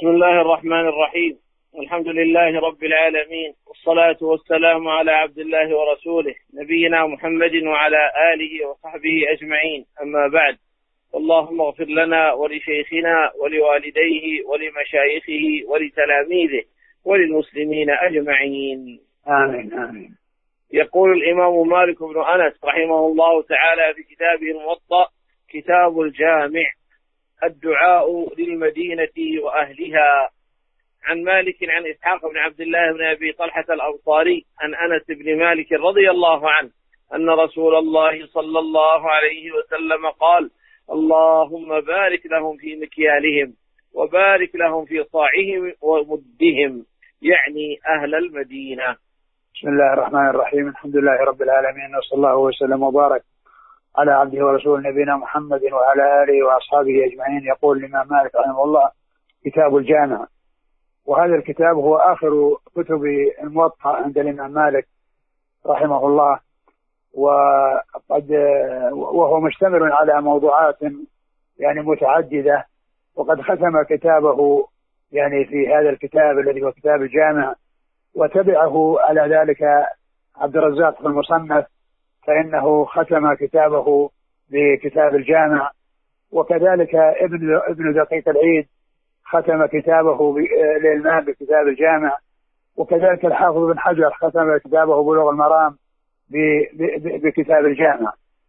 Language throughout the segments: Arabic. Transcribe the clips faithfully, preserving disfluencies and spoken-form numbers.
بسم الله الرحمن الرحيم. الحمد لله رب العالمين، والصلاة والسلام على عبد الله ورسوله نبينا محمد وعلى آله وصحبه أجمعين، أما بعد. اللهم اغفر لنا ولشيخنا ولوالديه ولمشايخه ولتلاميذه وللمسلمين أجمعين، آمين آمين. يقول الإمام مالك بن أنس رحمه الله تعالى في كتابه الموطأ كتاب الجامع: الدعاء للمدينة وأهلها. عن مالك عن إسحاق بن عبد الله بن أبي طلحة الأنصاري عن أنس بن مالك رضي الله عنه أن رسول الله صلى الله عليه وسلم قال: اللهم بارك لهم في مكيالهم وبارك لهم في صاعهم ومدهم، يعني أهل المدينة. بسم الله الرحمن الرحيم. الحمد لله رب العالمين، وصلى الله وسلم وبارك على عبده ورسوله نبينا محمد وعلى آله وأصحابه أجمعين. يقول الإمام مالك رحمه الله: كتاب الجامع. وهذا الكتاب هو آخر كتب الموطأ عند الإمام مالك رحمه الله، وقد وهو مشتمل على موضوعات يعني متعددة، وقد ختم كتابه يعني في هذا الكتاب الذي هو كتاب الجامع، وتبعه على ذلك عبد الرزاق في المصنف، فإنه ختم كتابه بكتاب الجامع، وكذلك ابن ابن دقيق العيد ختم كتابه للإمام بكتاب الجامع، وكذلك الحافظ بن حجر ختم كتابه بلوغ المرام بكتاب الجامع.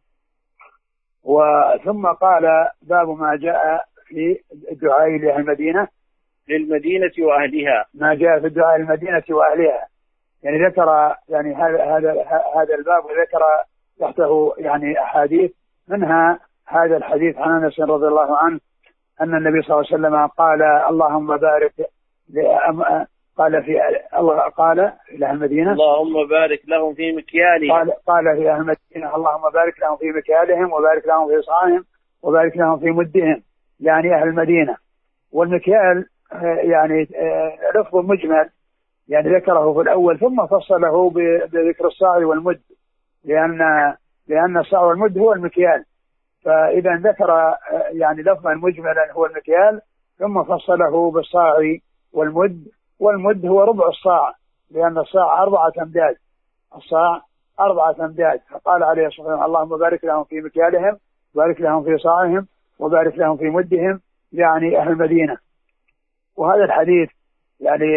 وثم قال: باب ما جاء في الدعاء لأهل المدينة للمدينة وأهلها. ما جاء في الدعاء للمدينة وأهلها، يعني ذكر يعني هذا هذا هذا الباب، وذكر تحته يعني أحاديث، منها هذا الحديث عن أنس رضي الله عنه أن النبي صلى الله عليه وسلم قال: اللهم بارك قال في الله قال إلى المدينة: اللهم بارك لهم في مكيالهم. قال قال في أهل المدينة: اللهم بارك لهم في مكيالهم وبارك لهم في صاعهم وبارك لهم في مدهم، يعني أهل المدينة. والمكيال يعني لفظ مجمل، يعني ذكره في الأول ثم فصله بذكر الصاع والمد، لأن لأن الصاع والمد هو المكيال، فإذا ذكر يعني لفظا مجملا هو المكيال ثم فصله بالصاع والمد. والمد هو ربع الصاع، لأن الصاع أربعة أمداد، الصاع أربعة أمداد. فقال عليه الصلاة والسلام: اللهم بارك لهم في مكيالهم وبارك لهم في صاعهم وبارك لهم في مدهم، يعني أهل المدينة. وهذا الحديث يعني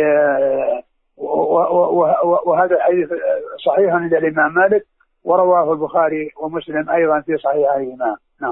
وهذا الحديث صحيح عند الإمام مالك، ورواه البخاري ومسلم أيضا في صحيحيهما. نعم.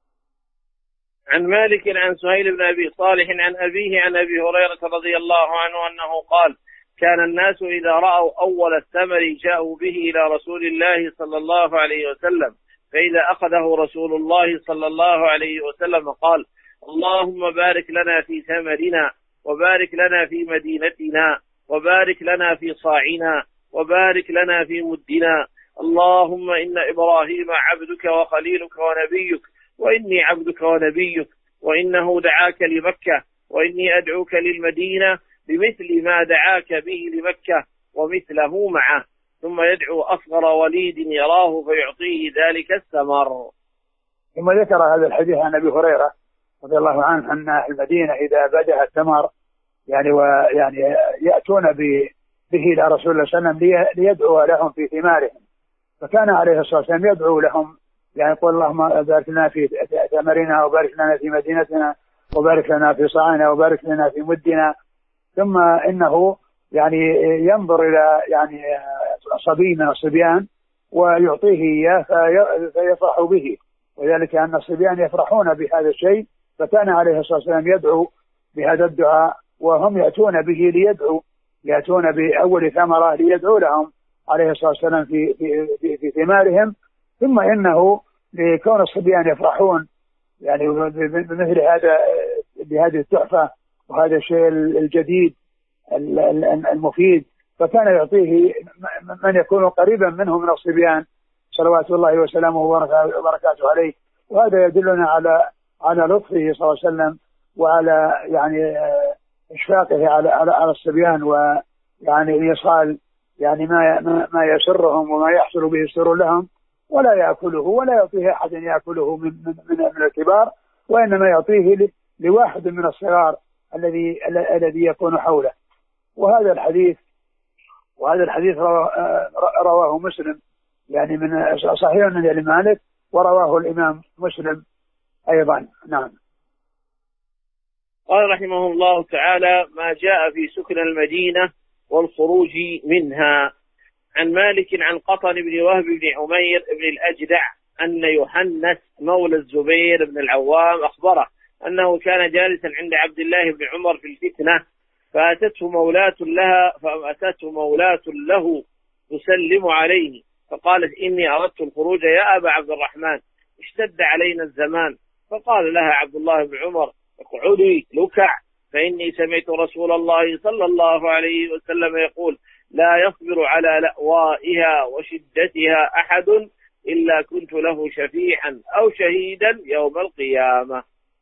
عن مالك عن سهيل بن أبي صالح عن أبيه عن أبي هريرة رضي الله عنه أنه قال: كان الناس إذا رأوا أول الثمر جاءوا به إلى رسول الله صلى الله عليه وسلم، فإذا أخذه رسول الله صلى الله عليه وسلم قال: اللهم بارك لنا في ثمرنا وبارك لنا في مدينتنا وبارك لنا في صاعنا وبارك لنا في مدنا. اللهم إن إبراهيم عبدك وخليلك ونبيك، وإني عبدك ونبيك، وإنه دعاك لمكة، وإني أدعوك للمدينة بمثل ما دعاك به لمكة ومثله معه. ثم يدعو أصغر وليد يراه فيعطيه ذلك الثمر. ثم ذكر هذا الحديث عن أبي هريرة رضي الله عنه أن أهل المدينة إذا بدأ الثمر يعني ويعني يأتون به إلى رسول الله صلى الله عليه وسلم ليدعو لهم في ثمارهم، فكان عليه الصلاة والسلام يدعو لهم، يعني يقول: اللهم بارك لنا في ثمرنا وبارك لنا في مدينتنا وبارك لنا في صاعنا وبارك لنا في مدنا. ثم إنه يعني ينظر إلى يعني صبي من الصبيان ويعطيه إياه فيفرح به، وذلك أن الصبيان يفرحون بهذا الشيء، فكان عليه الصلاة والسلام يدعو بهذا الدعاء، وهم يأتون به ليدعو، يأتون بأول ثمرة ليدعو لهم عليه الصلاة والسلام في, في, في, في ثمارهم. ثم إنه لكون الصبيان يفرحون يعني بمثل هذا بهذه التحفة وهذا الشيء الجديد المفيد، فكان يعطيه من يكون قريبا منه من الصبيان صلوات الله وسلامه وبركاته عليه. وهذا يدلنا على على لطفه صلى الله عليه وسلم وعلى يعني إشفاقه على على, على الصبيان، ويعني إيصال يعني ما ما يسرهم وما يحصل به السرور لهم، ولا يأكله ولا يعطيه أحد يأكله من من من الكبار، وإنما يعطيه لواحد من الصغار الذي الذي يكون حوله. وهذا الحديث وهذا الحديث رواه مسلم يعني من صحيح من مالك، ورواه الإمام مسلم أيضا. نعم. قال رحمه الله تعالى: ما جاء في سكن المدينة والخروج منها. عن مالك عن قطن بن وهب بن عمير بن الأجدع أن يحنس مولى الزبير بن العوام أخبره أنه كان جالسا عند عبد الله بن عمر في الفتنة، فأتته مولاة لها فأتته مولاة له تسلم عليه، فقالت: إني أردت الخروج يا أبا عبد الرحمن، اشتد علينا الزمان. فقال لها عبد الله بن عمر: اقعدي لكع، فإني سمعت رسول الله صلى الله عليه وسلم يقول: لا يصبر على لأوائها وشدتها أحد إلا كنت له شفيعا أو شهيدا يوم القيامة.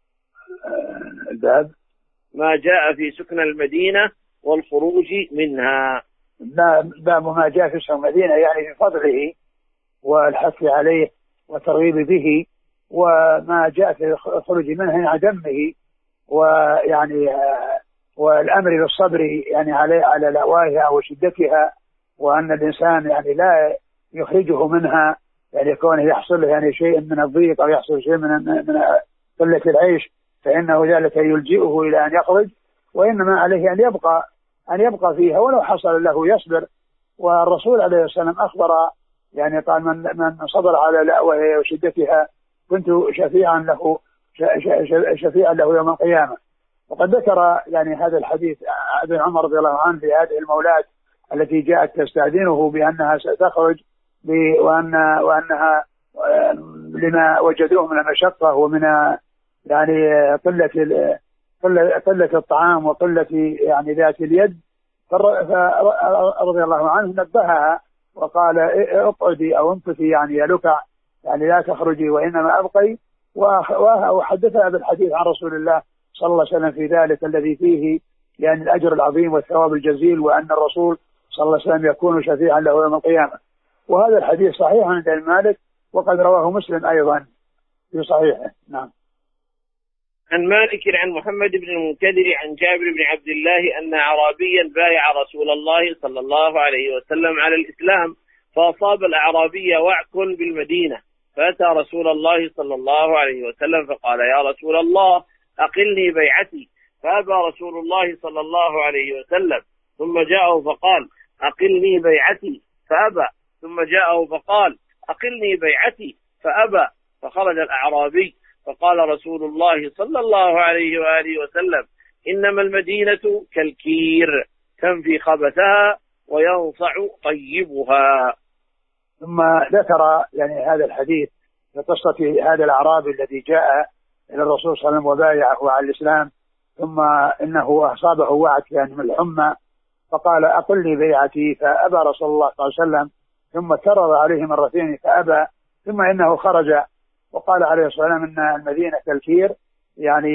الباب ما جاء في سكن المدينة والخروج منها. باب ما جاء في سكن المدينة يعني في فضله والحث عليه وترغيب به، وما جاء في الخروج منها عن دمه، ويعني والأمر بالصبر يعني على على لأوائها وشدتها، وأن الإنسان يعني لا يخرجه منها يعني كونه يحصل يعني شيء من الضيق أو يحصل شيء من من قلة العيش، فإنه ذلك يلجئه إلى أن يخرج، وإنما عليه أن يبقى أن يبقى فيها ولو حصل له يصبر. والرسول عليه الصلاة والسلام أخبر يعني قال: من من صبر على لأوائها وشدتها كنت شفيعا له شفيعا له يوم القيامة. وقد ذكر يعني هذا الحديث ابن عمر رضي الله عنه في هذه المولاة التي جاءت تستأذنه بأنها ستخرج وأن وأنها لما وجدوه من المشقة ومن يعني قلة قلة الطعام وقلة يعني ذات اليد، فرضي الله عنه نبهها وقال: اقعدي أو انقفي يعني يا لكع، يعني لا تخرجي وإنما أبقي. وحدثها بالحديث عن رسول الله صلى الله عليه وسلم في ذلك الذي فيه يعني الأجر العظيم والثواب الجزيل، وأن الرسول صلى الله عليه وسلم يكون شفيعا له يوم القيامة. وهذا الحديث صحيح عند المالك، وقد رواه مسلم أيضا في صحيحه. نعم. عن مالك عن محمد بن المنكدر عن جابر بن عبد الله أن أعرابيا بايع رسول الله صلى الله عليه وسلم على الإسلام، فأصاب الأعرابي وعك بالمدينة، فأتى رسول الله صلى الله عليه وسلم فقال: يا رسول الله أقلني بيعتي، فأبى رسول الله صلى الله عليه وسلم، ثم جاءه فقال: أقلني بيعتي، فأبى، ثم جاءه فقال: أقلني بيعتي، فأبى، فخرج الأعرابي، فقال رسول الله صلى الله عليه وآله وسلم: إنما المدينة كالكير تنفي خبثها وينصع طيبها. ثم ذكر يعني هذا الحديث في قصة هذا الأعرابي الذي جاء إلى الرسول صلى الله عليه وسلم وبايعه على الإسلام، ثم إنه أصابه وعك يعني من الحمى، فقال: أقلني بيعتي، فأبى رسول الله صلى الله عليه وسلم، ثم كرر عليه مرتين فأبى، ثم إنه خرج وقال عليه الصلاة والسلام: إن المدينة كالكير يعني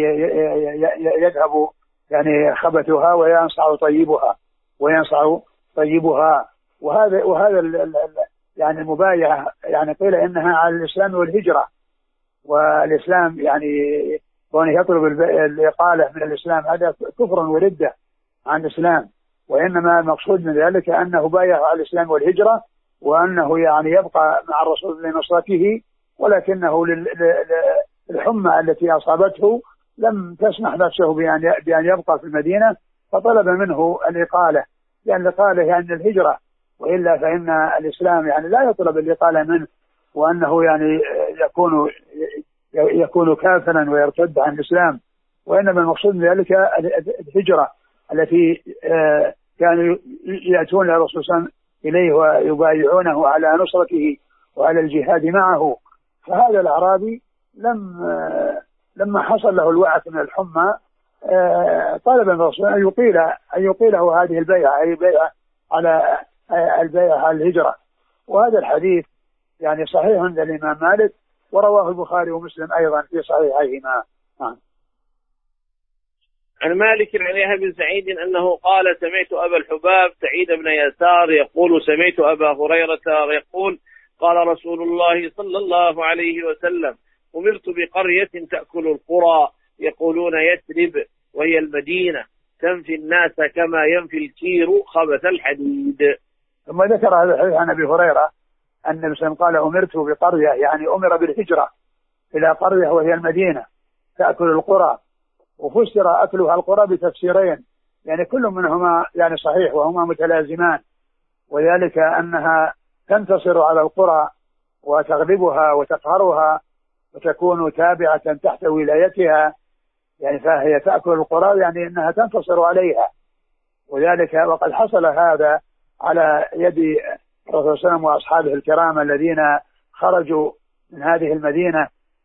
يذهب يعني خبثها وينصع طيبها وينصع طيبها. وهذا وهذا يعني المبايعة يعني قيل إنها على الإسلام والهجرة، والإسلام يعني كونه يطلب الإقالة من الإسلام هذا كفر وردة عن الإسلام، وإنما المقصود من ذلك أنه بايع على الإسلام والهجرة، وأنه يعني يبقى مع الرسول لنصرته، ولكنه للحمى التي أصابته لم تسمح نفسه بأن بأن يبقى في المدينة، فطلب منه الإقالة، لأن الإقالة يعني الهجرة، وإلا فإن الإسلام يعني لا يطلب الإقالة منه، وأنه يعني يكون يكون كافرا ويرتد عن الإسلام، وإنما المقصود من ذلك الهجرة التي كانوا يأتون الرسول صلى الله عليه وسلم إليه ويبايعونه على نصرته وعلى الجهاد معه. فهذا الأعرابي لم لما حصل له الوعك من الحمى طلب من الرسول أن يقيل أن يقيله هذه البيعة، أي بيعة على البيعة على الهجرة. وهذا الحديث يعني صحيح عند الإمام مالك، ورواه البخاري ومسلم أيضا في صحيحيهما. عن مالك عن يحيى بن سعيد أنه قال: سمعت أبا الحباب سعيد بن يسار يقول: سمعت أبا هريرة يقول: قال رسول الله صلى الله عليه وسلم: أمرت بقرية تأكل القرى يقولون يثرب، وهي المدينة تنفي الناس كما ينفي الكير خبث الحديد. ثم ذكر هذا الحديث عن أبي هريرة أن النبي قال أمرت بقرية، يعني أمر بالهجرة إلى قرية وهي المدينة تأكل القرى، وفسر أكلها القرى بتفسيرين، يعني كل منهما يعني صحيح وهما متلازمان، وذلك أنها تنتصر على القرى وتغلبها وتقهرها وتكون تابعة تحت ولايتها، يعني فهي تأكل القرى يعني أنها تنتصر عليها، وذلك وقد حصل هذا على يد الرسول صلى الله عليه وسلم وأصحابه الكرام الذين خرجوا من هذه المدينة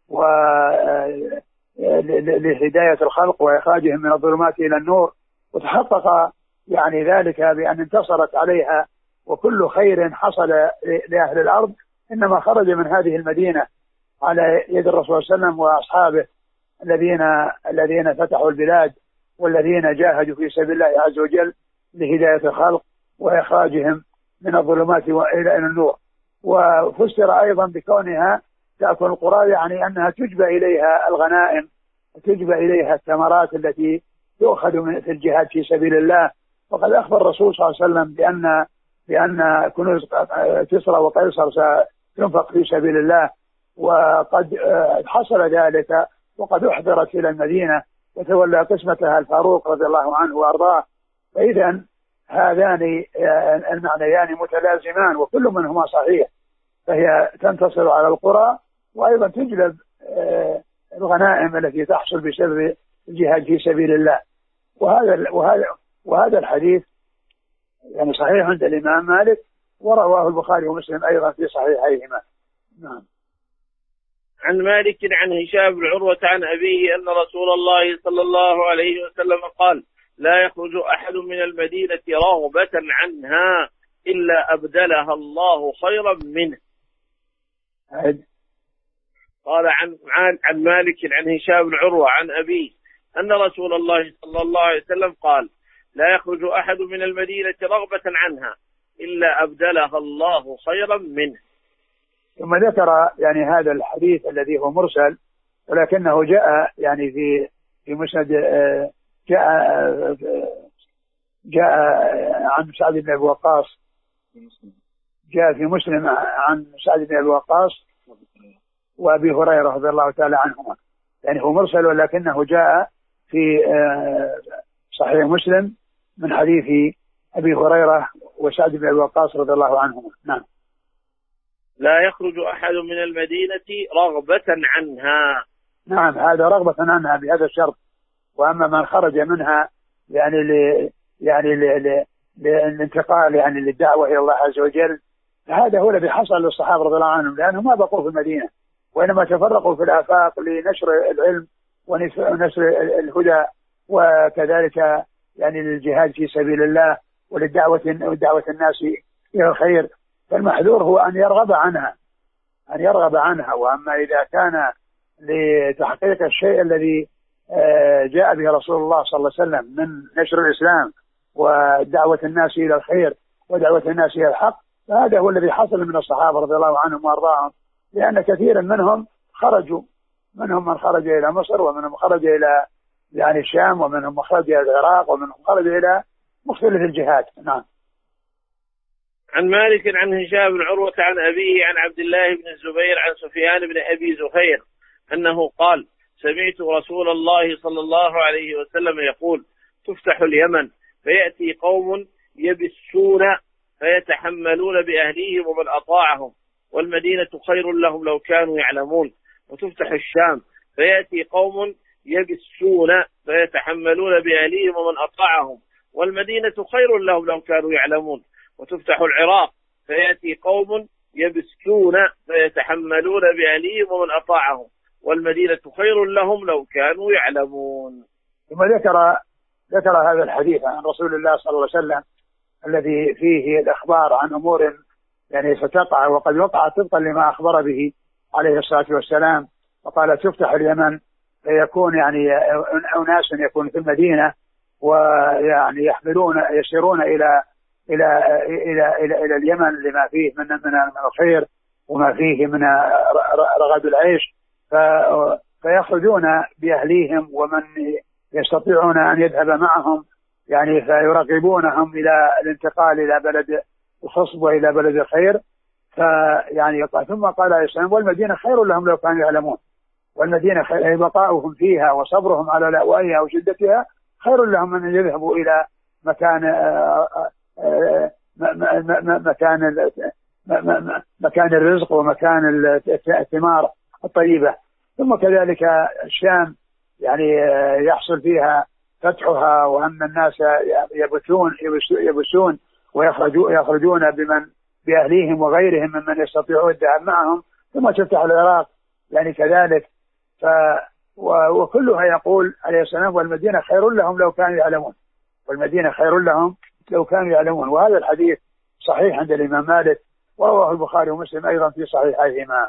لهداية الخلق وإخراجهم من الظلمات إلى النور، وتحقق يعني ذلك بأن انتصرت عليها، وكل خير حصل لأهل الأرض إنما خرج من هذه المدينة على يد الرسول صلى الله عليه وسلم وأصحابه الذين الذين فتحوا البلاد والذين جاهدوا في سبيل الله عز وجل لهداية الخلق وإخراجهم من الظلمات إلى النور. وفسر أيضا بكونها تأكل القرى يعني أنها تجبى إليها الغنائم، تجبى إليها الثمرات التي تؤخذ في الجهاد في سبيل الله. وقد أخبر الرسول صلى الله عليه وسلم بأن بأن كنوز كسرى وقيصر ستنفق في سبيل الله، وقد حصل ذلك وقد أحضرت إلى المدينة وتولى قسمتها الفاروق رضي الله عنه وأرضاه. فإذا هذان المعنيان متلازمان وكل منهما صحيح، فهي تنتصر على القرى وأيضا تجلب الغنائم التي تحصل بسبب الجهاد في سبيل الله. وهذا وهذا وهذا الحديث يعني صحيح عند الإمام مالك، ورواه البخاري ومسلم أيضا في صحيحيهما. نعم. عن مالك عن هشام بن عروة عن أبيه أن رسول الله صلى الله عليه وسلم قال: لا يخرج أحد من المدينة رغبة عنها إلا أبدلها الله خيرا منه. عد. قال عن, عن, عن مالك عن هشام بن عروة عن أبيه أن رسول الله صلى الله عليه وسلم قال: لا يخرج أحد من المدينة رغبة عنها إلا أبدلها الله خيرا منه. ثم ذكر يعني هذا الحديث الذي هو مرسل، ولكنه جاء يعني في في مسند جاء جاء عن سعد بن أبي وقاص، جاء في مسلم عن سعد بن أبي وقاص وأبي هريرة رضي الله تعالى عنهما، يعني هو مرسل ولكنه جاء في صحيح مسلم من حديث أبي هريرة وسعد بن أبي وقاص رضي الله عنهما. نعم. لا يخرج أحد من المدينة رغبة عنها. نعم، هذا رغبة عنها بهذا الشرط. وأما من خرج منها يعني ل يعني للانتقال يعني للدعوة إلى الله عز وجل، هذا هو الذي حصل للصحابة رضي الله عنهم، لأنهم ما بقوا في المدينة وإنما تفرقوا في الآفاق لنشر العلم ونشر الهدى، وكذلك يعني للجهاد في سبيل الله وللدعوة ودعوة الناس إلى الخير. فالمحذور هو أن يرغب عنها أن يرغب عنها وأما إذا كان لتحقيق الشيء الذي جاء به رسول الله صلى الله عليه وسلم من نشر الإسلام ودعوة الناس إلى الخير ودعوة الناس إلى الحق، فهذا هو الذي حصل من الصحابة رضي الله عنهم وأرضاهم، لأن كثيرا منهم خرجوا، منهم من خرج إلى مصر ومنهم خرج إلى يعني الشام ومنهم خرج إلى العراق ومنهم خرج إلى مختلف الجهات. نعم. عن مالك عن هشام بن عروة عن أبيه عن عبد الله بن الزبير عن سفيان بن أبي زهير أنه قال: سمعت رسول الله صلى الله عليه وسلم يقول: تفتح اليمن فيأتي قوم يبسون فيتحملون بأهليهم ومن أطاعهم والمدينة خير لهم لو كانوا يعلمون. وتفتح الشام فيأتي قوم يبسون فيتحملون بأهليهم ومن أطاعهم والمدينة خير لهم لو كانوا يعلمون. وتفتح العراق فيأتي قوم يبسون فيتحملون بأهليهم ومن أطاعهم والمدينة خير لهم لو كانوا يعلمون. ثم ذكر ذكر هذا الحديث عن رسول الله صلى الله عليه وسلم الذي فيه الأخبار عن أمور يعني ستقع وقد وقعت طبقا لما أخبر به عليه الصلاة والسلام. وقال: تفتح اليمن فيكون يعني أناس يكون في المدينة ويعني يحملون يسيرون إلى إلى إلى إلى إلى اليمن لما فيه من من الخير وما فيه من رغد العيش، فيخرجون بأهليهم ومن يستطيعون أن يذهب معهم يعني فيراقبونهم إلى الانتقال إلى بلد الخصب وإلى بلد الخير. فيعني ثم قال عليه السلام والمدينة خير لهم لو كانوا يعلمون، والمدينة خير بقاؤهم فيها وصبرهم على لأوائها وشدتها خير لهم من أن يذهبوا إلى مكان مكان مكان الرزق ومكان الثمار الطيبة. ثم كذلك الشام يعني يحصل فيها فتحها وأن الناس يبثون يبثون ويخرجون بمن بأهليهم وغيرهم ممن يستطيعون الذهاب معهم. ثم تفتح العراق يعني كذلك. ف وكلها يقول عليه السلام والمدينة خير لهم لو كانوا يعلمون، والمدينة خير لهم لو كانوا يعلمون. وهذا الحديث صحيح عند الإمام مالك ورواه البخاري ومسلم أيضا في صحيحيهما.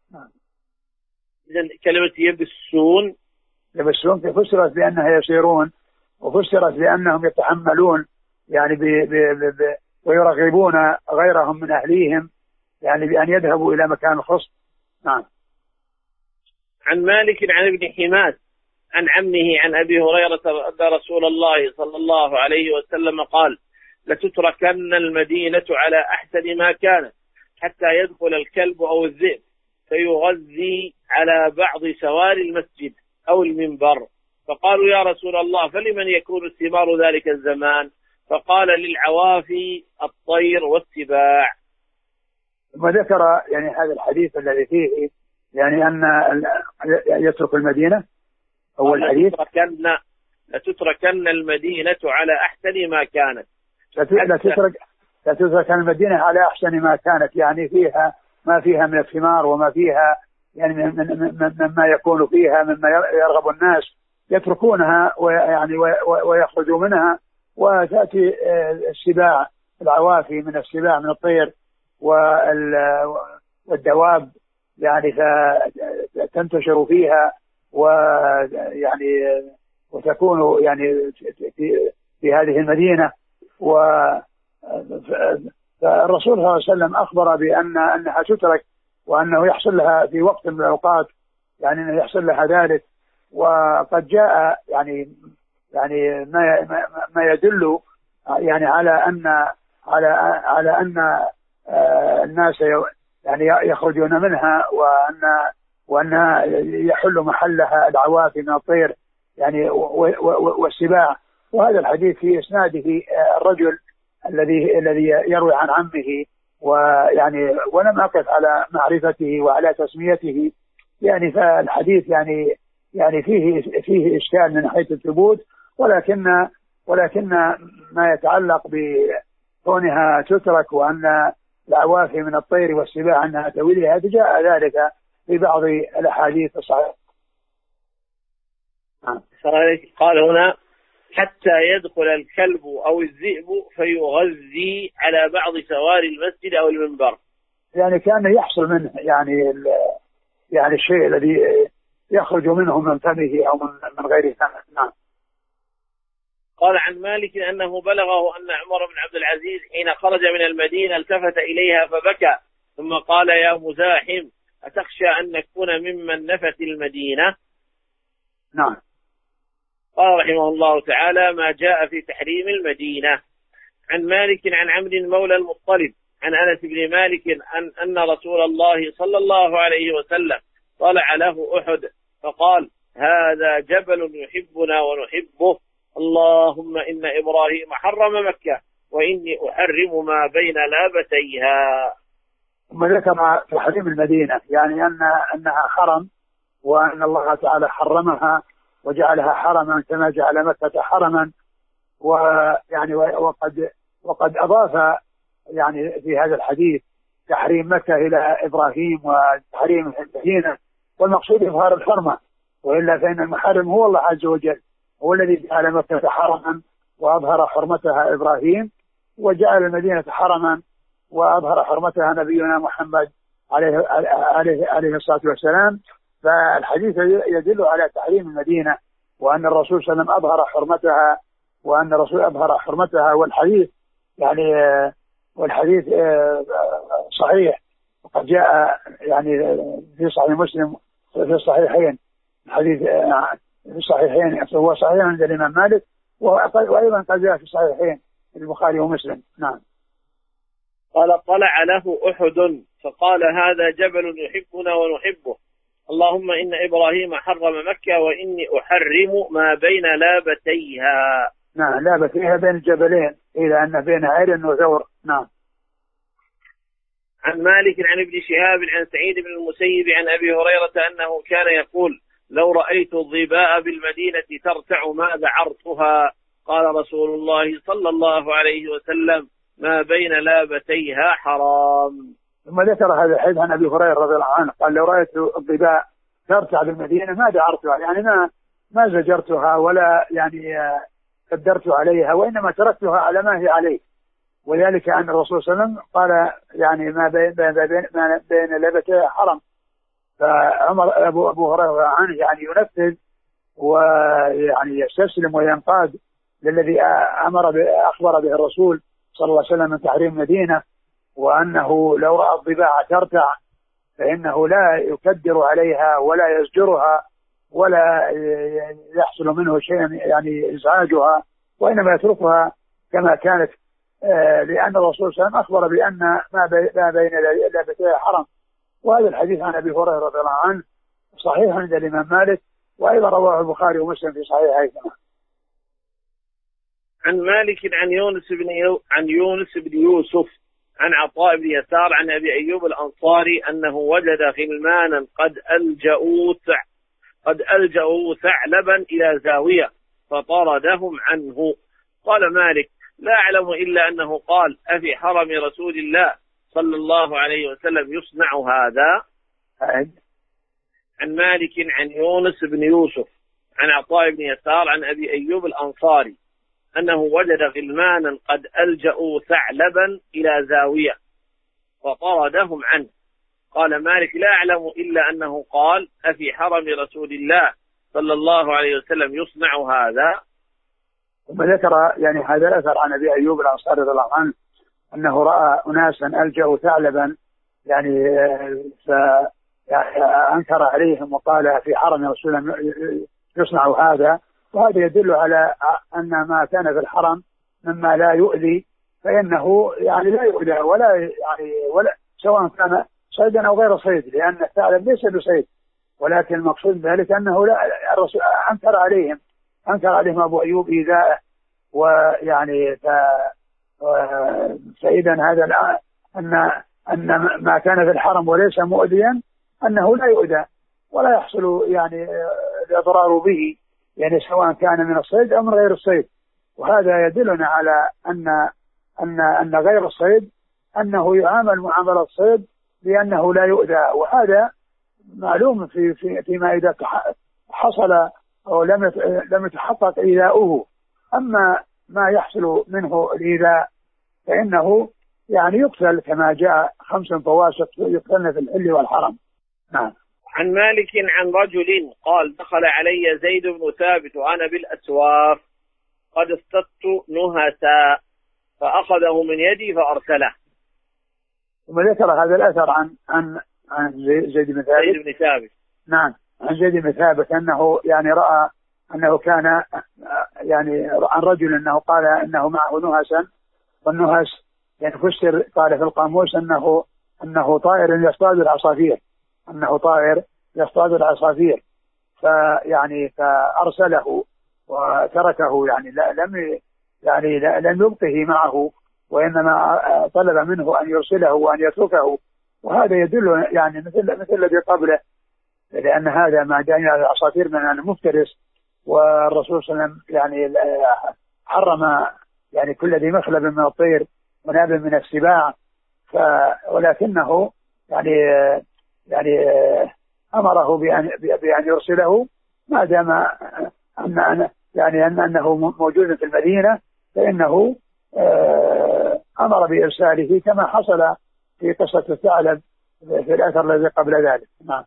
إذن كلمة يبسون يبسون فسرت بأنها يسيرون، وفسرت بأنهم يتحملون يعني ب ب ب ب ويرغبون غيرهم من أهليهم يعني بأن يذهبوا إلى مكان الخصب. نعم. عن مالك عن ابن حماد عن عمه عن أبي هريرة أن رسول الله صلى الله عليه وسلم قال لتتركن المدينة على أحسن ما كانت حتى يدخل الكلب أو الذئب فيغذي على بعض سوار المسجد أو المنبر. فقالوا يا رسول الله فلمن يكون استمار ذلك الزمان؟ فقال للعوافي الطير والسباع. ثم ذكر يعني هذا الحديث الذي فيه يعني أن يترك المدينة. أول حديث لتتركن لتتركن المدينة على أحسن ما كانت. لتترك لتتركن المدينة على أحسن ما كانت يعني فيها ما فيها من الثمار وما فيها يعني مما يكون فيها مما يرغب الناس يتركونها ويعني ويخرجوا منها، وتأتي السباع العوافي من السباع من الطير والدواب يعني فتنتشر فيها ويعني وتكون يعني في, في هذه المدينة. والرسول صلى الله عليه وسلم أخبر بأن أنها تترك وأنه يحصل لها في وقت من الأوقات يعني أنه يحصل لها ذلك. وقد جاء يعني يعني ما ما يدل يعني على أن على على أن الناس يعني يخرجون منها وأن وأن يحل محلها العوافي من الطير يعني والسباع. وهذا الحديث في إسناده الرجل الذي الذي يروي عن عمه، ويعني ولم أقف على معرفته وعلى تسميته يعني. فالحديث يعني يعني فيه فيه إشكال من ناحية الثبوت، ولكن ولكن ما يتعلق بكونها تترك وأن العوافي من الطير والسباع أنها تويلها جاء ذلك في بعض الأحاديث الصحيحة. قال هنا حتى يدخل الكلب أو الذئب فيغذي على بعض سوار المسجد أو المنبر. يعني كان يحصل منه يعني يعني الشيء الذي يخرج منه من فمه أو من من غير فمه. نعم. قال عن مالك أنه بلغه أن عمر بن عبد العزيز حين خرج من المدينة التفت إليها فبكى ثم قال يا مزاحم أتخشى أن نكون ممن نفت المدينة؟ نعم. قال رحمه الله تعالى ما جاء في تحريم المدينة. عن مالك عن عمرو مولى المطلب عن أنس بن مالك أن, أن رسول الله صلى الله عليه وسلم طلع له أحد فقال هذا جبل يحبنا ونحبه اللهم إن إبراهيم حرم مكة وإني أحرم ما بين لابتيها. ثم ذكر في حريم المدينة يعني أن أنها حرم وأن الله تعالى حرمها وجعلها حرما كما جعل مكة حرما. ويعني وقد وقد أضاف يعني في هذا الحديث تحريم مكة إلى إبراهيم وتحريم المدينة، والمقصود إظهار الحرمة، وإلا فإن المحرم هو الله عز وجل، هو الذي جعل مكة حرما وأظهر حرمتها إبراهيم، وجعل المدينة حرما وأظهر حرمتها نبينا محمد عليه عليه عليه الصلاة والسلام. فالحديث يدل على تحريم المدينة وأن الرسول صلى الله عليه وسلم أظهر حرمتها وأن الرسول أظهر حرمتها. والحديث يعني والحديث صحيح، وقد جاء يعني في صحيح مسلم في الصحيحين حديث في الصحيحين، هو صحيح عند الإمام مالك وأيضا قد جاء في الصحيحين البخاري ومسلم. نعم. قال طلع له أحد فقال هذا جبل يحبنا ونحبه، اللهم إن إبراهيم حرم مكة وإني أحرم ما بين لابتيها. نعم، لابتيها بين الجبلين، إلى أن بين عين وثور. نعم. عن مالك عن ابن شهاب عن سعيد بن المسيب عن أبي هريرة أنه كان يقول لو رأيت الظباء بالمدينة ترتع ما ذعرتها. قال رسول الله صلى الله عليه وسلم ما بين لابتيها حرام. ثم ذكر هذا الحديث عن أبي هريرة رضي الله عنه قال لو رأيت الظباء ترتع بالمدينة ما ذعرتها، يعني ما ما زجرتها ولا يعني قدرت عليها، وإنما تركتها على ما هي عليه. وذلك أن الرسول صلى الله عليه وسلم قال يعني ما بين بين ما بين لابتيها حرام. فعمر أبو أبو هريرة عنه يعني ينفذ ويعني يستسلم وينقاد للذي أمر أخبر به الرسول صلى الله عليه وسلم من تحريم المدينة، وأنه لو رأى الضباع ترتع فإنه لا يكدر عليها ولا يزجرها ولا يحصل منه شيء يعني إزعاجها، وإنما يتركها كما كانت، لأن الرسول صلى الله عليه وسلم أخبر بأن ما بين لابتيها حرام. وهذا الحديث عن أبي هريرة رضي الله عنه صحيح عند الإمام مالك، وأيضا رواه البخاري ومسلم في صحيحيهما. عن مالك عن يونس بن يو... عن يونس بن يوسف عن عطاء بن يسار عن أبي أيوب الأنصاري أنه وجد غلمانا قد ألجأوا ثع... قد ألجأوا ثعلبا إلى زاوية فطردهم عنه. قال مالك لا أعلم إلا أنه قال أفي حرم رسول الله صلى الله عليه وسلم يصنع هذا. عن مالك عن يونس بن يوسف عن عطاء بن يسار عن أبي أيوب الأنصاري أنه وجد غلمانا قد ألجأوا ثعلبا إلى زاوية فطردهم عنه. قال مالك لا أعلم إلا أنه قال أفي حرم رسول الله صلى الله عليه وسلم يصنع هذا. ثم ذكر يعني هذا الأثر عن أبي أيوب الأنصاري رضي الله عنه أنه رأى أناسا ألجأوا ثعلبا يعني فأنكر عليهم وقال في حرم رسول الله يصنع هذا. وهذا يدل على أن ما كان في الحرم مما لا يؤذي فإنه يعني لا يؤذى ولا يعني ولا سواء كان صيدا أو غير صيد، لأن الثعلب ليس بصيد، ولكن المقصود ذلك أنه لا الرسول أنكر عليهم أنكر عليهم أبو أيوب إيذاءه. ويعني ف فإذا هذا الآن أن أن ما كان في الحرم وليس مؤذيا أنه لا يؤذى ولا يحصل يعني الإضرار به، يعني سواء كان من الصيد أو من غير الصيد. وهذا يدلنا على أن أن أن غير الصيد أنه يعامل معاملة الصيد لأنه لا يؤذى، وهذا معلوم في في فيما إذا حصل أو لم لم يتحقق إيذاؤه. أما ما يحصل منه الإيذاء فإنه يعني يقتل كما جاء خمس فواسق يقتلن في الحل والحرم. نعم. عن مالك عن رجل قال دخل علي زيد بن ثابت وأنا بالأسواق قد اصطدت نهسا فأخذه من يدي فأرسله. ثم ذكر هذا الأثر عن عن عن زيد بن ثابت. زيد بن ثابت. نعم، عن زيد بن ثابت أنه يعني رأى أنه كان يعني عن رجل أنه قال أنه معه نهسا، والنهس يعني فسر قال في القاموس أنه أنه طائر يصطاد العصافير أنه طائر يصطاد العصافير فيعني فأرسله وتركه، يعني لا لم يعني لم يبقه معه، وإنما طلب منه أن يرسله وأن يتركه. وهذا يدل يعني مثل مثل الذي قبله، لأن هذا ما جاء على العصافير من المفترس، والرسول صلى الله عليه وسلم يعني حرم يعني كل ذي مخلب من الطير وناب من السباع، ولكنه يعني يعني أمره بأن بأن يرسله ما دام أن يعني أن أنه موجود في المدينة، فإنه أمر بإرساله كما حصل في قصة الثعلب في الأثر الذي قبل ذلك. نعم.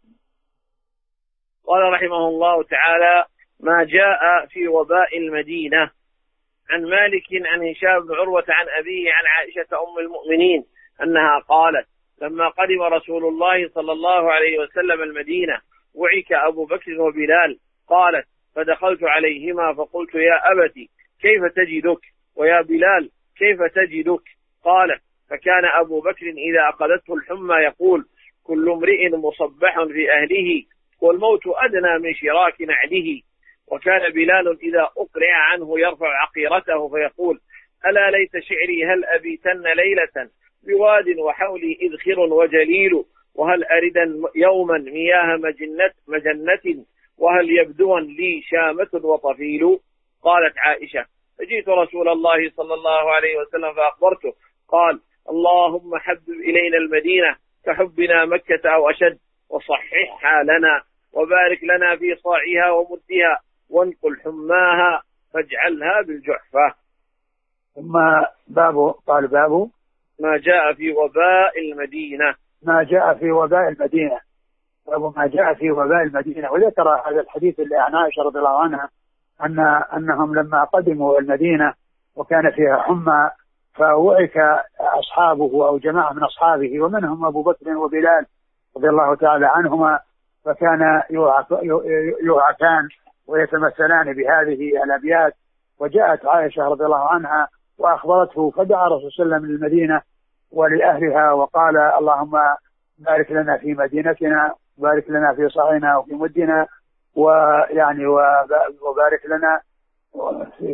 قال رحمه الله تعالى ما جاء في وباء المدينة. عن مالك عن هشام بن عروة عن أبيه عن عائشة أم المؤمنين أنها قالت لما قدم رسول الله صلى الله عليه وسلم المدينة وعك أبو بكر وبلال قالت فدخلت عليهما فقلت يا أبت كيف تجدك؟ ويا بلال كيف تجدك؟ قال فكان أبو بكر إذا أخذته الحمى يقول كل امرئ مصبح في أهله والموت أدنى من شراك نعله. وكان بلال إذا أقرع عنه يرفع عقيرته فيقول ألا ليت شعري هل أبيتن ليلة بواد وحولي إذخر وجليل وهل أردا يوما مياه مجنة, مجنة وهل يبدوا لي شامة وطفيل. قالت عائشة فجئت رسول الله صلى الله عليه وسلم فأخبرته قال اللهم حبب إلينا المدينة كحبنا مكة أو أشد وصححها لنا وبارك لنا في صاعها ومدها وانقل حماها فاجعلها بالجحفة. ثم باب قال باب ما جاء في وباء المدينة. ما جاء في وباء المدينة باب ما جاء في وباء المدينة. وذكر هذا الحديث اللي عن عائشة رضي الله عنها أن أنهم لما قدموا المدينة وكان فيها حمى فوعك أصحابه أو جماعة من أصحابه ومنهم أبو بكر وبلال رضي الله تعالى عنهما فكان يوعكان ويتمثلان بهذه الأبيات. وجاءت عائشة رضي الله عنها وأخبرته فدعا الرسول صلى الله عليه وسلم للمدينة ولأهلها وقال اللهم بارك لنا في مدينتنا وبارك لنا في صاعنا وفي مدنا ويعني وبارك لنا في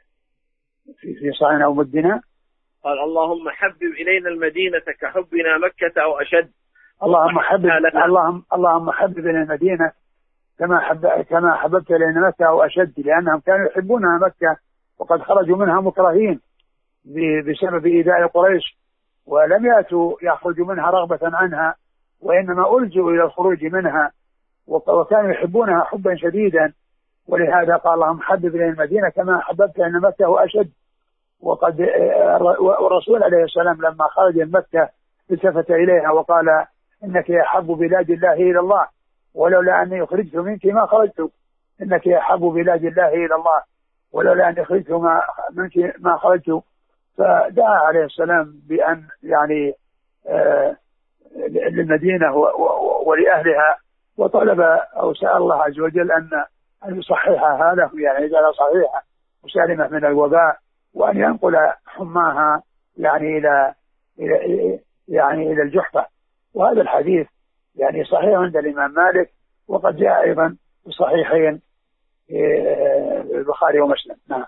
في في صاعنا ومدنا. قال اللهم حبب إلينا المدينة كحبنا مكة أو أشد. اللهم حبب اللهم اللهم حبب إلى المدينة كما حب كما حببت إلينا مكة أو أشد لأنهم كانوا يحبونها مكة وقد خرجوا منها مكرهين بسبب إيذاء قريش ولم يأتوا يخرجوا منها رغبة عنها وإنما ألجوا إلى الخروج منها وكانوا يحبونها حبا شديدا. ولهذا قال اللهم حبب إلى المدينة كما حببت إلى مكة وأشد. وقد والرسول عليه السلام لما خرج من مكة التفت إليها وقال إنك أحب بلاد الله إلى الله ولولا أني أخرجت منك ما خرجت. إنك أحب بلاد الله إلى الله ولولا أني أخرجت منك ما خرجت. فدعا عليه السلام بأن يعني آه للمدينة ولأهلها وطلب أو سأل الله عز وجل أن أن يصححها لهم يعني يجعلها صحيحة وسالمة من الوباء وأن ينقل حماها يعني إلى إلى يعني إلى الجحفة. وهذا الحديث يعني صحيح عند الإمام مالك وقد جاء أيضا في صحيحين البخاري ومسلم. نعم.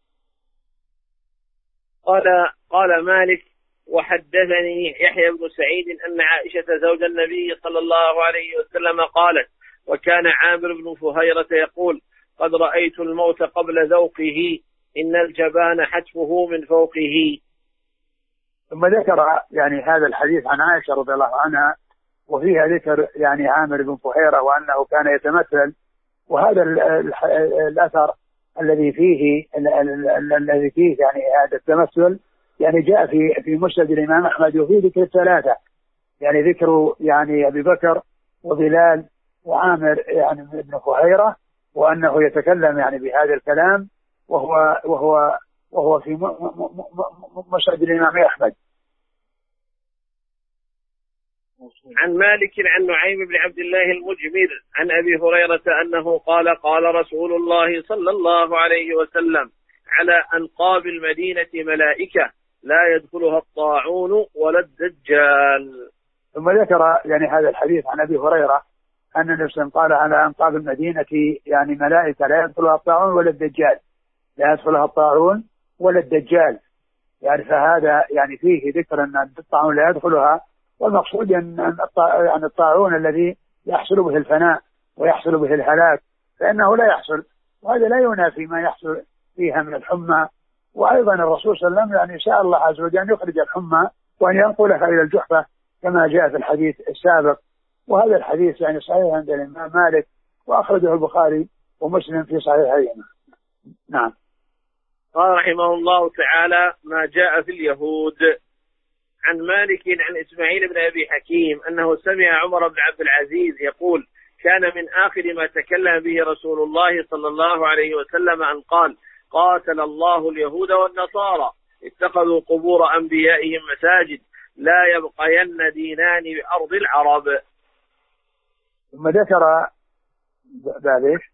قال قال مالك وحدثني يحيى بن سعيد أن عائشة زوج النبي صلى الله عليه وسلم قالت وكان عامر بن فهيرة يقول قد رأيت الموت قبل ذوقه إن الجبان حتفه من فوقه. ثم ذكر يعني هذا الحديث عن عائشة رضي الله عنها وفيها ذكر يعني عامر بن فهيرة وأنه كان يتمثل. وهذا الأثر الذي فيه الذي فيه يعني هذا التمثل يعني جاء في في مسند الإمام أحمد وفيه ذكر الثلاثة يعني ذكر يعني أبي بكر وبلال وعامر يعني بن فهيرة وأنه يتكلم يعني بهذا الكلام وهو وهو وهو في مسند الإمام أحمد. عن مالك عن نعيم بن عبد الله المجمر عن أبي هريرة أنه قال قال رسول الله صلى الله عليه وسلم على أنقاب المدينة ملائكة لا يدخلها الطاعون ولا الدجال. ثم ذكر يعني هذا الحديث عن أبي هريرة أن النبي صلى الله عليه وسلم قال على أنقاب المدينة يعني ملائكة لا يدخلها الطاعون ولا الدجال لا يدخلها الطاعون ولا الدجال يعني فهذا يعني فيه ذكر أن الطاعون لا يدخلها والمقصود أن يعني الطاعون الذي يحصل به الفناء ويحصل به الهلاك فإنه لا يحصل وهذا لا ينافي ما يحصل فيها من الحمى. وأيضا الرسول صلى الله عليه وسلم يعني سأل الله عز وجل أن يخرج الحمى وأن ينقلها إلى الجحفة كما جاء في الحديث السابق. وهذا الحديث يعني صحيح عند الإمام مالك وأخرجه البخاري ومسلم في صحيحيهما. نعم. قال رحمه الله تعالى ما جاء في اليهود. عن مالك عن إسماعيل بن أبي حكيم أنه سمع عمر بن عبد العزيز يقول كان من آخر ما تكلم به رسول الله صلى الله عليه وسلم أن قال قاتل الله اليهود والنصارى اتخذوا قبور أنبيائهم مساجد لا يبقين دينان بأرض العرب. ثم ذكر ذلك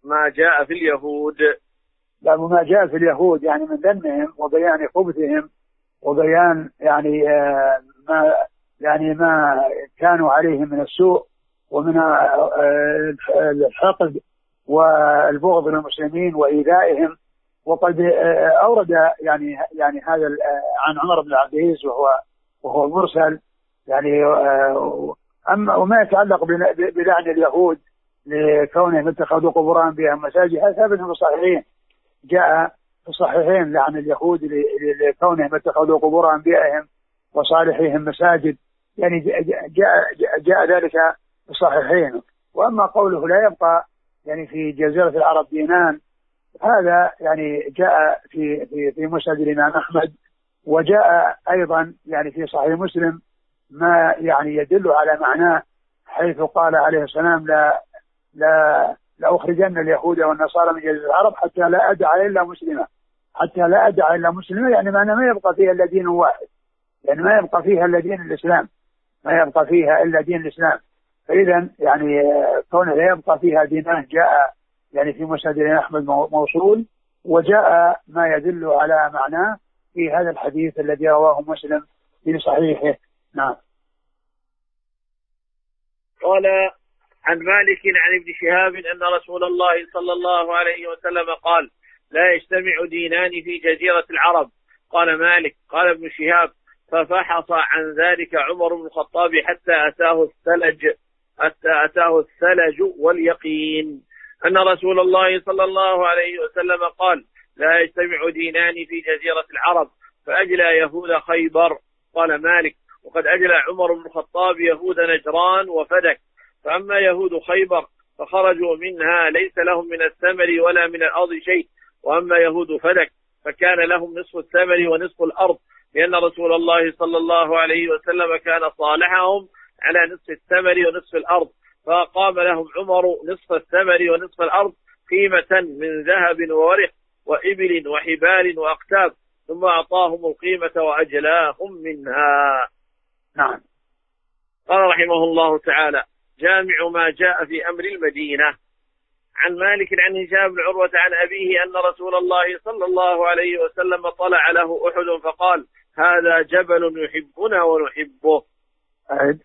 ما جاء في اليهود. باب ما جاء في اليهود يعني من ذمهم وبيان خبثهم وبيان يعني آه ما يعني ما كانوا عليه من السوء ومن آه الحقد والبغض للمسلمين وإيذائهم. وقد آه أورد يعني يعني هذا عن عمر بن عبد العزيز وهو وهو مرسل يعني آه أما وما يتعلق بلعن اليهود لكونهم اتخذوا قبور أنبياء مساجد هذا ثابت في الصحيحين. جاء في الصحيحين لعن اليهود لكونهم اتخذوا قبور أنبيائهم وصالحيهم مساجد يعني جاء, جاء, جاء ذلك في الصحيحين. وأما قوله لا يبقى يعني في جزيرة العرب دينان هذا يعني جاء في في في مسند الإمام أحمد وجاء أيضا يعني في صحيح مسلم ما يعني يدل على معناه حيث قال عليه السلام لا لا لأخرجن اليهود والنصارى من جزيرة العرب حتى لا أدع إلا مسلما حتى لا أدع إلا مسلما يعني معنى ما يبقى فيها إلا دين واحد يعني ما يبقى فيها إلا دين الإسلام ما يبقى فيها إلا دين الإسلام. فإذا يعني كون لا يبقى فيها دينان جاء يعني في مسند أحمد موصول وجاء ما يدل على معناه في هذا الحديث الذي رواه مسلم في صحيحه. نعم. قال عن مالك عن ابن شهاب أن رسول الله صلى الله عليه وسلم قال لا يجتمع دينان في جزيرة العرب. قال مالك قال ابن شهاب ففحص عن ذلك عمر بن الخطاب حتى أتاه الثلج حتى أتاه الثلج واليقين أن رسول الله صلى الله عليه وسلم قال لا يجتمع دينان في جزيرة العرب فأجلى يهود خيبر. قال مالك وقد أجلى عمر بن الخطاب يهود نجران وفدك فأما يهود خيبر فخرجوا منها ليس لهم من الثمر ولا من الأرض شيء وأما يهود فدك فكان لهم نصف الثمر ونصف الأرض لأن رسول الله صلى الله عليه وسلم كان صالحهم على نصف الثمر ونصف الأرض فقام لهم عمر نصف الثمر ونصف الأرض قيمة من ذهب وورق وإبل وحبال وأقتاب ثم أعطاهم القيمة وأجلاهم منها. نعم. قال رحمه الله تعالى جامع ما جاء في أمر المدينة. عن مالك عن هشام بن عروة عن أبيه أن رسول الله صلى الله عليه وسلم طلع له أحد فقال هذا جبل يحبنا ونحبه. أعد.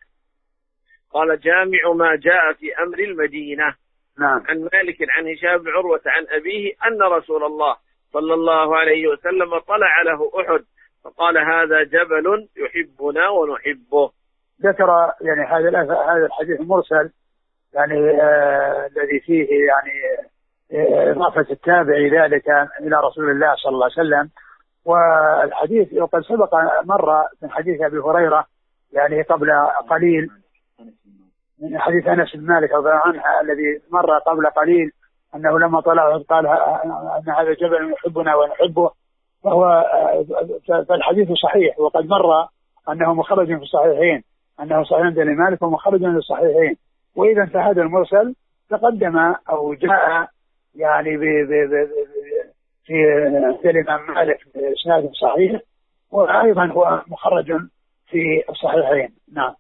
قال جامع ما جاء في أمر المدينة. نعم. عن مالك عن هشام بن عروة عن أبيه أن رسول الله صلى الله عليه وسلم طلع له أحد فقال هذا جبل يحبنا ونحبه. ذكر يعني هذا هذا الحديث المرسل يعني آه الذي فيه يعني إضافة آه التابع ذلك إلى رسول الله صلى الله عليه وسلم. والحديث وقد سبق مرة من حديث أبي هريرة يعني قبل قليل من حديث أنس بن مالك رضي الله عنه الذي مر قبل قليل أنه لما طلع قال أن هذا جبل يحبنا ونحبه فهو فالحديث صحيح. وقد مر أنه مخرج في الصحيحين أنه صحيح عند مالك ومخرج في الصحيحين. وإذا فهذا المرسل تقدم أو جاء يعني ب ب ب في الإمام مالك بإسناد صحيح وأيضا هو مخرج في الصحيحين. نعم.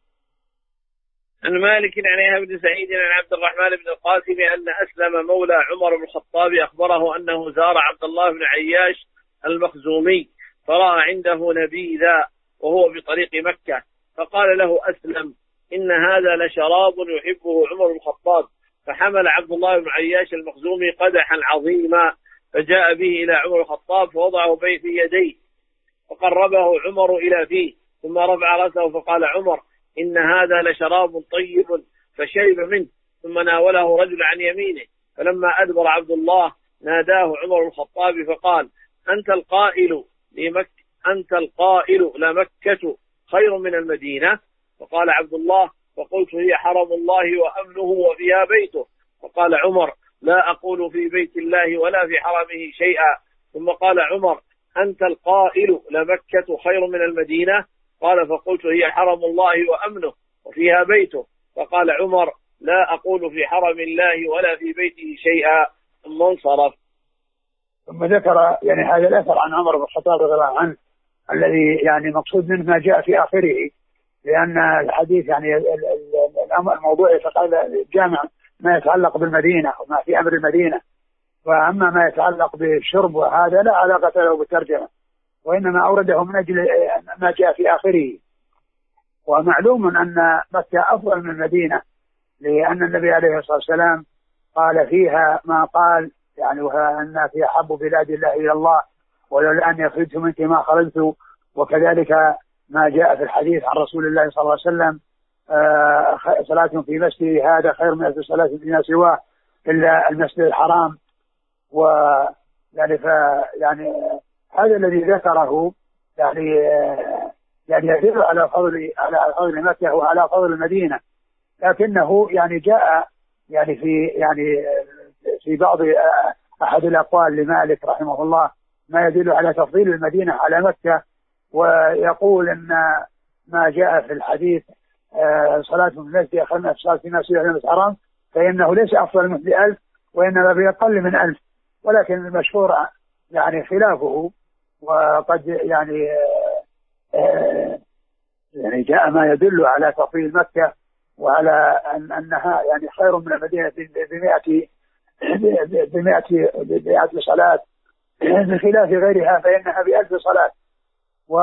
عن مالك عن يحيى بن سعيد عن عبد الرحمن بن القاسم أن أسلم مولى عمر بن الخطاب أخبره أنه زار عبد الله بن عياش المخزومي فرأى عنده نبيذا وهو بطريق مكة فقال له أسلم إن هذا لشراب يحبه عمر بن الخطاب. فحمل عبد الله بن عياش المخزومي قدحا عظيما فجاء به إلى عمر الخطاب فوضعه بين في يديه فقربه عمر إلى فيه ثم رفع رأسه فقال عمر إن هذا لشراب طيب فشرب منه ثم ناوله رجل عن يمينه. فلما أدبر عبد الله ناداه عمر الخطاب فقال أنت القائل لمك أنت القائل لمكة خير من المدينة. فقال عبد الله فقلت هي حرم الله وأمنه وفيها بيته. فقال عمر لا أقول في بيت الله ولا في حرمه شيئا. ثم قال عمر أنت القائل لمكة خير من المدينة. قال فقلت هي حرم الله وأمنه وفيها بيته. فقال عمر لا أقول في حرم الله ولا في بيته شيئا ثم انصرف. ثم ذكر يعني هذا الأثر عن عمر بن الخطاب رضي الله عنه الذي يعني مقصود منه ما جاء في آخره لأن الحديث يعني الأمر الموضوعي فقال جامع ما يتعلق بالمدينة وما في أمر المدينة، وأما ما يتعلق بالشرب وهذا لا علاقة له بالترجمة، وإنما أورده من أجل ما جاء في آخره. ومعلوم أن مكة أفضل من المدينة، لأن النبي عليه الصلاة والسلام قال فيها ما قال، يعني وأن في أحب بلاد الله إلى الله ولولا أن يخرجت منك ما خرجت. وكذلك ما جاء في الحديث عن رسول الله صلى الله عليه وسلم آه صلاة في مسجد هذا خير من ألف صلاة فيما سواه إلا المسجد الحرام. ويعني يعني هذا الذي ذكره يعني يعني يدل على فضل على فضل مكة وعلى فضل المدينة، لكنه يعني جاء يعني في يعني في بعض أحد الأقوال لمالك رحمه الله ما يدل على تفضيل المدينة على مكة، ويقول أن ما جاء في الحديث صلاة في المسجد خير من صلاة في مسجد الحرام فإنه ليس أفضل من ألف وإنما بأقل من ألف، ولكن المشهور يعني خلافه. وقد يعني يعني جاء ما يدل على تفضيل مكة وعلى أن أنها يعني خير من المدينة بمئة بمئة بمئة صلاة، بخلاف غيرها فإنها بألف صلاة. و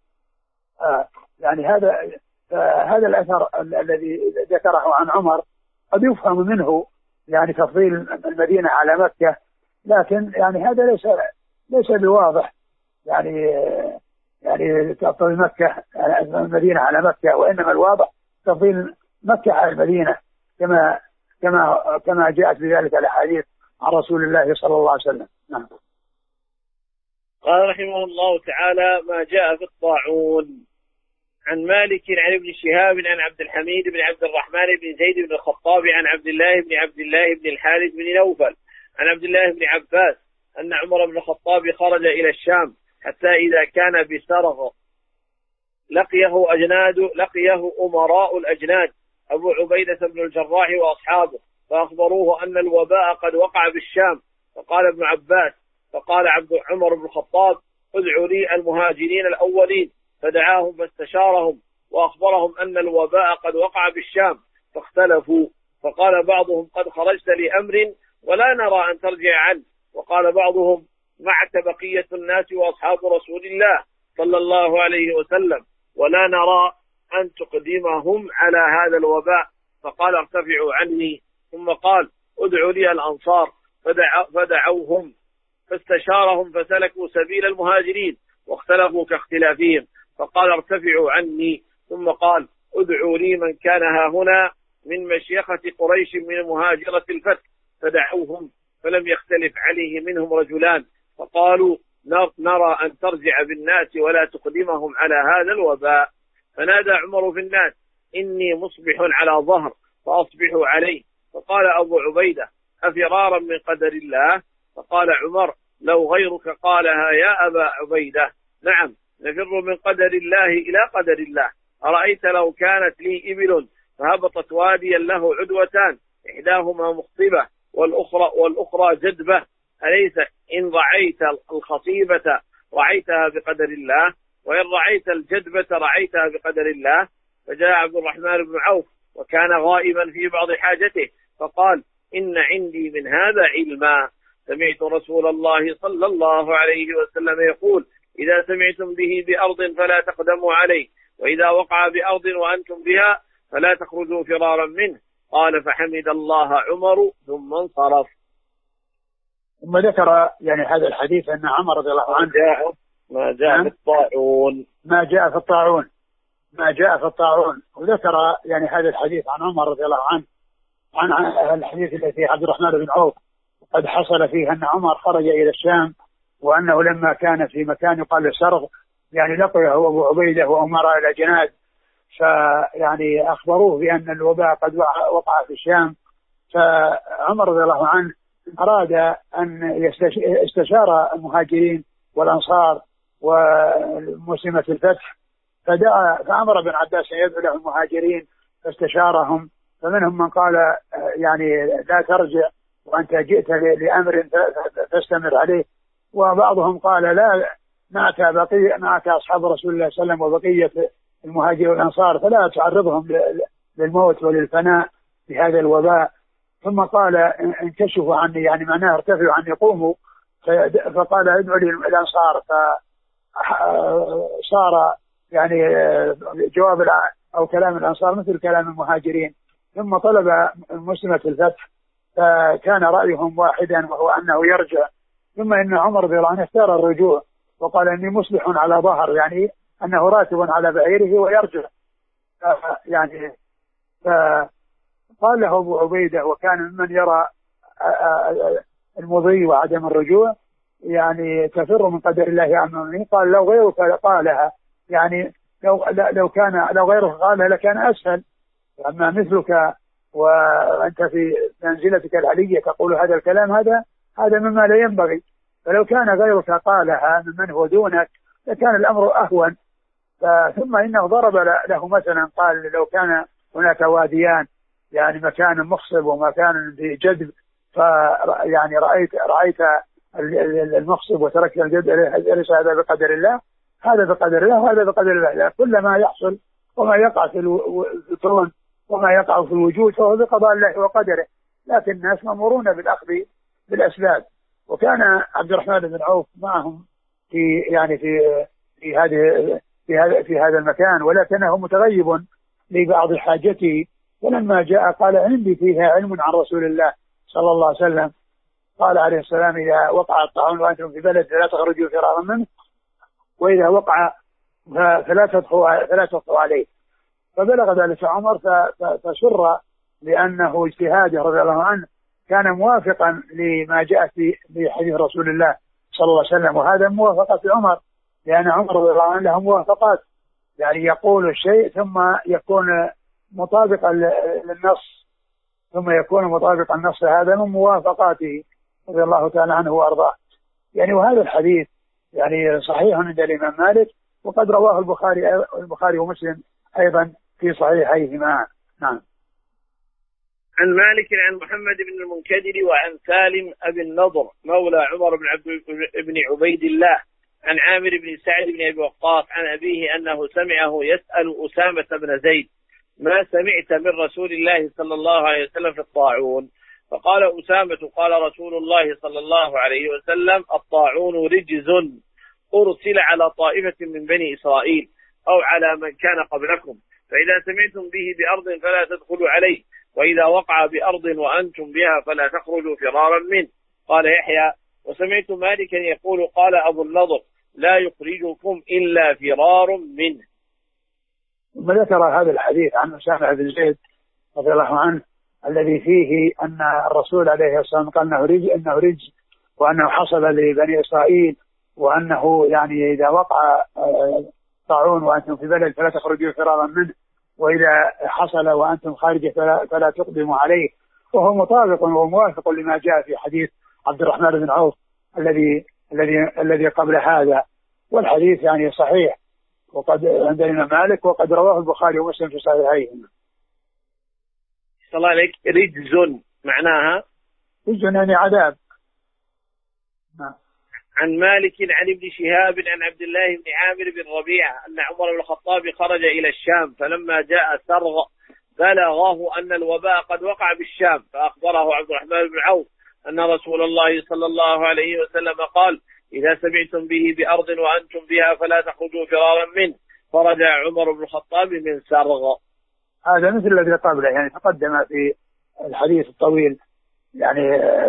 يعني هذا هذا الأثر الذي ذكره عن عمر قد يفهم منه يعني تفضيل المدينة على مكة، لكن يعني هذا ليس ليس بواضح، يعني يعني تفضيل مكة المدينة على مكة، وإنما الواضح تفضيل مكة على المدينة كما كما كما جاءت بذلك الأحاديث عن رسول الله صلى الله عليه وسلم. نعم. قال رحمه الله تعالى: ما جاء في الطاعون. عن مالك عن ابن شهاب عن عبد الحميد بن عبد الرحمن بن زيد بن الخطاب عن عبد الله بن عبد الله بن الحارث بن نوفل عن عبد الله بن عباس أن عمر بن الخطاب خرج إلى الشام حتى إذا كان بسرغ لقيه أجناد لقيه أمراء الأجناد أبو عبيدة بن الجراح وأصحابه، فأخبروه أن الوباء قد وقع بالشام. فقال ابن عباس فقال عبد عمر بن الخطاب: ادعوا لي المهاجرين الأولين، فدعاهم فاستشارهم وأخبرهم أن الوباء قد وقع بالشام، فاختلفوا. فقال بعضهم: قد خرجت لأمر ولا نرى أن ترجع عنه. وقال بعضهم: معك بقية الناس وأصحاب رسول الله صلى الله عليه وسلم ولا نرى أن تقدمهم على هذا الوباء. فقال: ارتفعوا عني. ثم قال: ادعوا لي الأنصار، فدع فدعوهم فاستشارهم فسلكوا سبيل المهاجرين واختلفوا كاختلافهم. فقال: ارتفعوا عني. ثم قال: ادعوا لي من كان ها هنا من مشيخة قريش من مهاجرة الفتح، فدعوهم فلم يختلف عليه منهم رجلان، فقالوا: نرى أن ترجع بالناس ولا تقدمهم على هذا الوباء. فنادى عمر في الناس: إني مصبح على ظهر فأصبحوا عليه. فقال أبو عبيدة: أفرارا من قدر الله؟ فقال عمر: لو غيرك قالها يا أبا عبيدة نعم، نفر من قدر الله إلى قدر الله. أرأيت لو كانت لي إبل فهبطت واديا له عدوتان، إحداهما مخطبة والأخرى, والأخرى جدبة، أليس إن رعيت الخطيبة رعيتها بقدر الله، وإن رعيت الجدبة رعيتها بقدر الله؟ فجاء عبد الرحمن بن عوف وكان غائبا في بعض حاجته فقال: إن عندي من هذا علما، سمعت رسول الله صلى الله عليه وسلم يقول: إذا سمعتم به بأرض فلا تقدموا عليه، وإذا وقع بأرض وأنتم بها فلا تخرجوا فرارا منه. قال: فحمد الله عمر ثم انصرف. ثم ذكر يعني هذا الحديث أن عمر رضي الله عنه جاء ما جاء في الطاعون ما جاء في الطاعون ما جاء في الطاعون وذكر يعني هذا الحديث عن عمر رضي الله عنه عن الحديث الذي عبد الرحمن بن عوف قد حصل فيه أن عمر خرج إلى الشام، وأنه لما كان في مكان يقال سرغ يعني لقيه أبو عبيدة وأمراء الأجناد، فيعني أخبروه بأن الوباء قد وقع في الشام. فعمر رضي الله عنه أراد أن يستشار المهاجرين والأنصار ومسلمة الفتح، فدعا فأمر ابن عباس أن يدعو له المهاجرين فاستشارهم، فمنهم من قال يعني لا ترجع وأنت جئت لأمر فاستمر عليه، وبعضهم قال لا معك بقية معك أصحاب رسول الله صلى الله عليه وسلم وبقية المهاجرين والأنصار فلا تعرضهم للموت وللفناء بهذا الوباء. ثم قال انكشفوا عني، يعني معناه ارتفعوا عني قوموا، فقال ادعوا لي الأنصار، فصار يعني جواب أو كلام الأنصار مثل كلام المهاجرين. ثم طلب مسلمة الفتح، فكان رأيهم واحدا وهو أنه يرجع. ثم إن عمر رضي الله عنه اختار الرجوع وقال إني مصلح على ظهر، يعني أنه راتب على بعيره ويرجع. يعني فقال له أبو عبيدة وكان ممن يرى المضي وعدم الرجوع يعني تفر من قدر الله عما، قال لو غيرك قالها، يعني لو لو كان لو غيرك قالها لكان أسهل، أما مثلك وأنت في منزلتك العلية تقول هذا الكلام، هذا هذا مما لا ينبغي. فلو كان غيرك قالها ممن هو دونك لكان الأمر أهون. ثم إنه ضرب له مثلا، قال لو كان هناك واديان، يعني مكان مخصب ومكان بجذب، فيعني رأيت رأيت المخصب وتركت الجذب، أليس هذا بقدر الله؟ هذا بقدر الله وهذا بقدر الله. كل ما يحصل وما يقع في الكون وما يقع في الوجود فهو بقضاء الله وقدره، لكن الناس مأمورون بالأخذ بالأسباب. وكان عبد الرحمن بن عوف معهم في يعني في في هذه في هذا في هذا المكان، ولكنه متغيب لبعض حاجته. ولما جاء قال عندي فيها علم عن رسول الله صلى الله عليه وسلم، قال عليه السلام إذا وقع الطاعون وأنتم في بلد فلا تخرجوا فرارا منه، وإذا وقع فلا تدخلوا فلا تدخلوا عليه. فبلغ ذلك عمر فسر لأنه اجتهاده رضي الله عنه كان موافقا لما جاء في حديث رسول الله صلى الله عليه وسلم، وهذا موافقة عمر، لأن عمر رضي الله عنه له موافقات، يعني يقول الشيء ثم يكون مطابقا للنص ثم يكون مطابقا النص، هذا من موافقاته رضي الله تعالى عنه وأرضاه. يعني وهذا الحديث يعني صحيح عند الإمام مالك، وقد رواه البخاري البخاري ومسلم أيضا في صحيحيهما. نعم. عن مالك عن محمد بن المنكدر وعن سالم أبي النضر مولى عمر بن عبد بن عبيد الله عن عامر بن سعد بن أبي وقاص عن أبيه أنه سمعه يسأل أسامة بن زيد ما سمعت من رسول الله صلى الله عليه وسلم في الطاعون؟ فقال أسامة قال رسول الله صلى الله عليه وسلم الطاعون رجز أرسل على طائفة من بني إسرائيل أو على من كان قبلكم، فإذا سمعتم به بأرض فلا تدخلوا عليه، وإذا وقع بأرض وأنتم بها فلا تخرجوا فرارا منه. قال يحيى وسمعت مالكا يقول قال أبو النضر لا يخرجكم إلا فرار منه. ثم ذكر هذا الحديث عن أسامة بن زيد رضي الله عنه الذي فيه أن الرسول عليه الصلاة والسلام قال أنه رجز أنه رجز وأنه حصل لبني إسرائيل، وأنه يعني إذا وقع طاعون وأنتم في بلد فلا تخرجوا فرارا منه، وإذا حصل وأنتم خارج فلا, فلا تقدموا عليه. وهو مطابق وموافق لما جاء في حديث عبد الرحمن بن عوف الذي الذي الذي قبل هذا، والحديث يعني صحيح وقد عند الإمام مالك وقد رواه البخاري ومسلم في صحيحيهما. صلى الله عليك. رجز معناها رجز يعني عذاب. نعم. عن مالك عن ابن شهاب عن عبد الله بن عامر بن ربيعة أن عمر بن الخطاب خرج إلى الشام، فلما جاء سرغ بلغه أن الوباء قد وقع بالشام، فأخبره عبد الرحمن بن عوف أن رسول الله صلى الله عليه وسلم قال إذا سمعتم به بأرض وأنتم بها فلا تخرجوا فرارا منه، فرجع عمر بن الخطاب من سرغ. هذا مثل الذي قبله، يعني تقدم في الحديث الطويل يعني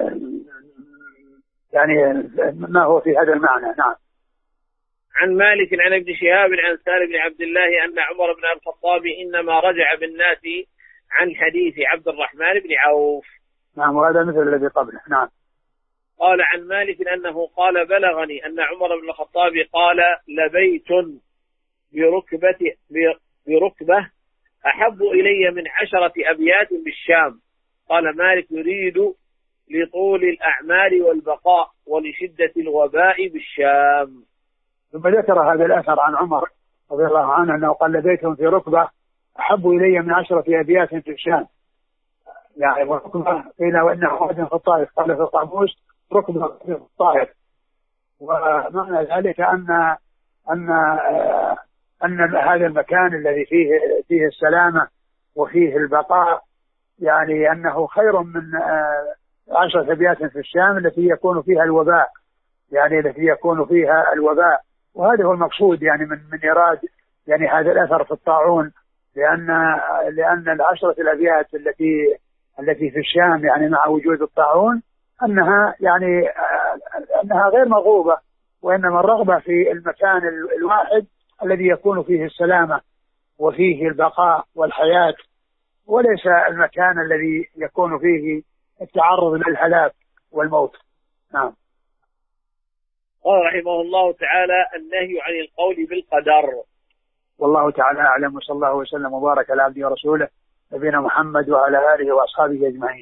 يعني ما هو في هذا المعنى. نعم. عن مالك عن ابن شهاب عن سالم بن عبد الله أن عمر بن الخطاب إنما رجع بالناس عن حديث عبد الرحمن بن عوف. نعم. وهذا مثل الذي قبله. نعم. قال عن مالك أنه قال بلغني أن عمر بن الخطاب قال لبيت بركبة, بركبة أحب إلي من عشرة أبيات بالشام. قال مالك يريد لطول الأعمال والبقاء ولشدة الوباء بالشام. ثم ذكر هذا الأثر عن عمر رضي الله عنه أنه قال لبيت في ركبة أحب إلي من عشرة أبيات في الشام، يعني ركبة قيل وإنه واد في الطائف، قال في القاموس ركبة في الطائف. ومعنى ذلك أن أن أن هذا المكان الذي فيه فيه السلامة وفيه البقاء يعني أنه خير من عشرة أبيات في الشام التي يكون فيها الوباء، يعني التي يكون فيها الوباء. وهذا هو المقصود يعني من من إيراد يعني هذا الأثر في الطاعون، لأن لأن العشرة الأبيات التي التي في الشام يعني مع وجود الطاعون أنها يعني أنها غير مرغوبة، وإنما الرغبة في المكان الواحد الذي يكون فيه السلامة وفيه البقاء والحياة، وليس المكان الذي يكون فيه التعرض للهلاك والموت. نعم. قال رحمه الله تعالى: النهي عن القول بالقدر. والله تعالى أعلم، وصلى الله وسلم وبارك على عبده ورسوله نبينا محمد وعلى آله وأصحابه أجمعين.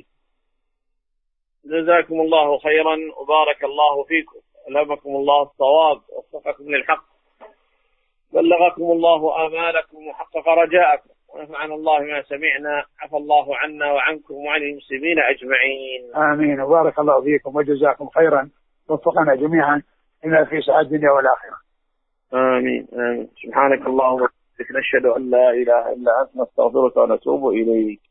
جزاكم الله خيرا وبارك الله فيكم، ألهمكم الله الصواب ووفقكم للحق، بلغكم الله آمالكم وحقق رجاءكم، ونفعنا الله ما سمعنا، عفى الله عنا وعنكم وعن المسلمين أجمعين. آمين، وبارك الله فيكم وجزاكم خيرا، وفقنا جميعا إلى في سعادة الدنيا والآخرة. آمين آمين. سبحانك اللهم وبحمدك، نشهد أن لا إله إلا أنت، نستغفرك ونتوب إليك.